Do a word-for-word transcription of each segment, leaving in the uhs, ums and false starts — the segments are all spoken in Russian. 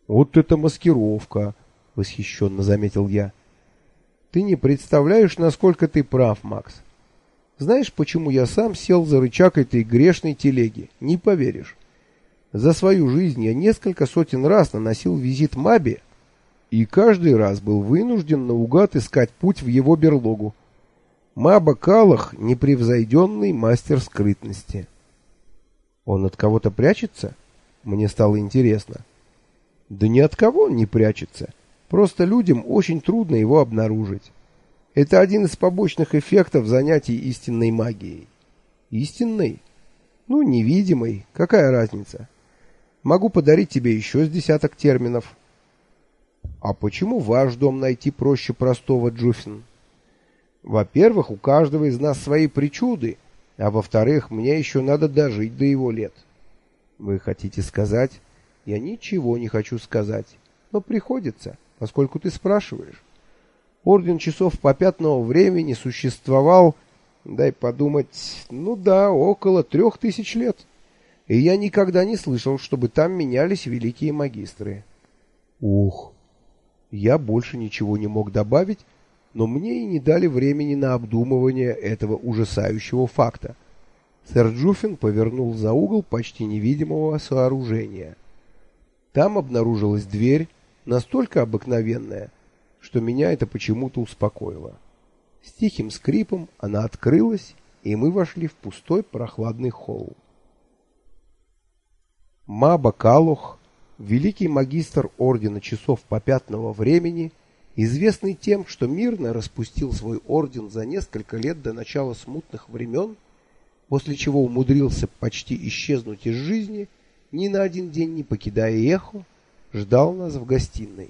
Вот это маскировка, восхищенно заметил я. Ты не представляешь, насколько ты прав, Макс. Знаешь, почему я сам сел за рычаг этой грешной телеги? Не поверишь. За свою жизнь я несколько сотен раз наносил визит Мабе, и каждый раз был вынужден наугад искать путь в его берлогу. Маба Калах — непревзойденный мастер скрытности. Он от кого-то прячется? Мне стало интересно. Да ни от кого он не прячется. Просто людям очень трудно его обнаружить. Это один из побочных эффектов занятий истинной магией. Истинной? Ну, невидимой. Какая разница? Могу подарить тебе еще с десяток терминов. А почему ваш дом найти проще простого, Джуфин? Во-первых, у каждого из нас свои причуды, а во-вторых, мне еще надо дожить до его лет. Вы хотите сказать? Я ничего не хочу сказать, но приходится, поскольку ты спрашиваешь. Орден часов попятного времени существовал, дай подумать, ну да, около трех тысяч лет. И я никогда не слышал, чтобы там менялись великие магистры. Ух! Я больше ничего не мог добавить, но мне и не дали времени на обдумывание этого ужасающего факта. Сэр Джуфин повернул за угол почти невидимого сооружения. Там обнаружилась дверь, настолько обыкновенная, что меня это почему-то успокоило. С тихим скрипом она открылась, и мы вошли в пустой прохладный холл. Маба Калох, великий магистр Ордена Часов Попятного Времени, известный тем, что мирно распустил свой орден за несколько лет до начала смутных времен, после чего умудрился почти исчезнуть из жизни, ни на один день не покидая эхо, ждал нас в гостиной.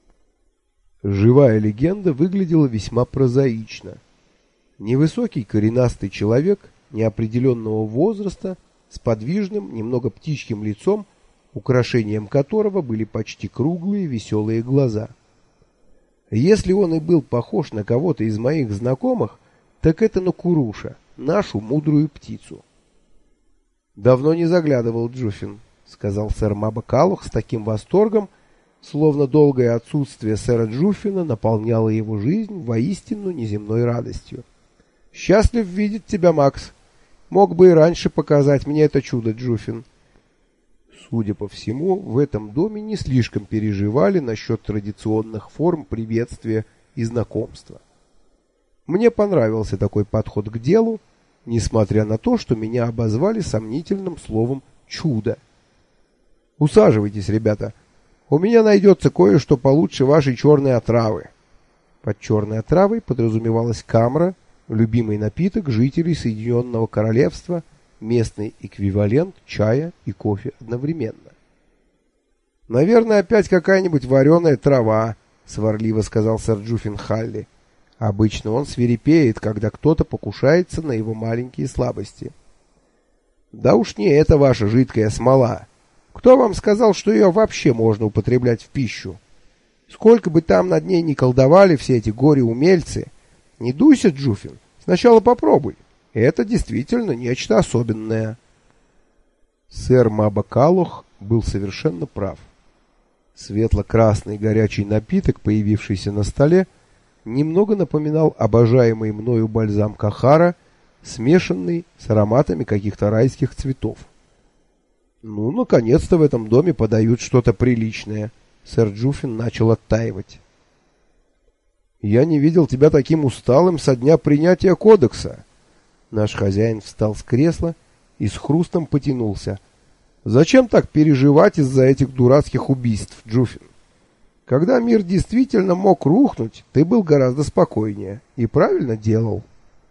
Живая легенда выглядела весьма прозаично. Невысокий коренастый человек неопределенного возраста с подвижным, немного птичьим лицом, украшением которого были почти круглые веселые глаза. Если он и был похож на кого-то из моих знакомых, так это на Куруша, нашу мудрую птицу. «Давно не заглядывал, Джуфин», — сказал сэр Маба Калох с таким восторгом, словно долгое отсутствие сэра Джуфина наполняло его жизнь воистину неземной радостью. «Счастлив видеть тебя, Макс. Мог бы и раньше показать мне это чудо, Джуфин». Судя по всему, в этом доме не слишком переживали насчет традиционных форм приветствия и знакомства. Мне понравился такой подход к делу, несмотря на то, что меня обозвали сомнительным словом «чудо». «Усаживайтесь, ребята. У меня найдется кое-что получше вашей черной отравы». Под черной отравой подразумевалась камра, любимый напиток жителей Соединенного Королевства, местный эквивалент чая и кофе одновременно. «Наверное, опять какая-нибудь вареная трава», — сварливо сказал сэр Джуфин Халли. Обычно он свирепеет, когда кто-то покушается на его маленькие слабости. «Да уж не это ваша жидкая смола. Кто вам сказал, что ее вообще можно употреблять в пищу? Сколько бы там над ней ни колдовали все эти горе-умельцы, не дуйся, Джуфин, сначала попробуй. Это действительно нечто особенное». Сэр Маба Калох был совершенно прав. Светло-красный горячий напиток, появившийся на столе, немного напоминал обожаемый мною бальзам Кахара, смешанный с ароматами каких-то райских цветов. «Ну, наконец-то в этом доме подают что-то приличное». Сэр Джуфин начал оттаивать. «Я не видел тебя таким усталым со дня принятия кодекса». Наш хозяин встал с кресла и с хрустом потянулся. «Зачем так переживать из-за этих дурацких убийств, Джуфин? Когда мир действительно мог рухнуть, ты был гораздо спокойнее и правильно делал».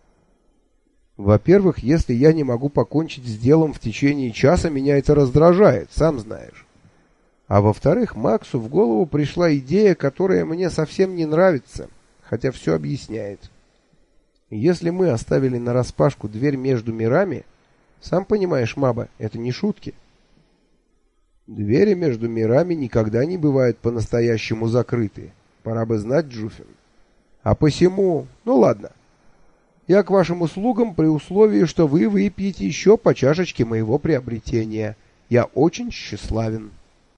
«Во-первых, если я не могу покончить с делом в течение часа, меня это раздражает, сам знаешь. А во-вторых, Максу в голову пришла идея, которая мне совсем не нравится, хотя все объясняет. Если мы оставили нараспашку дверь между мирами, сам понимаешь, Маба, это не шутки». «Двери между мирами никогда не бывают по-настоящему закрыты. Пора бы знать, Джуфин. А посему... Ну ладно. Я к вашим услугам при условии, что вы выпьете еще по чашечке моего приобретения. Я очень тщеславен».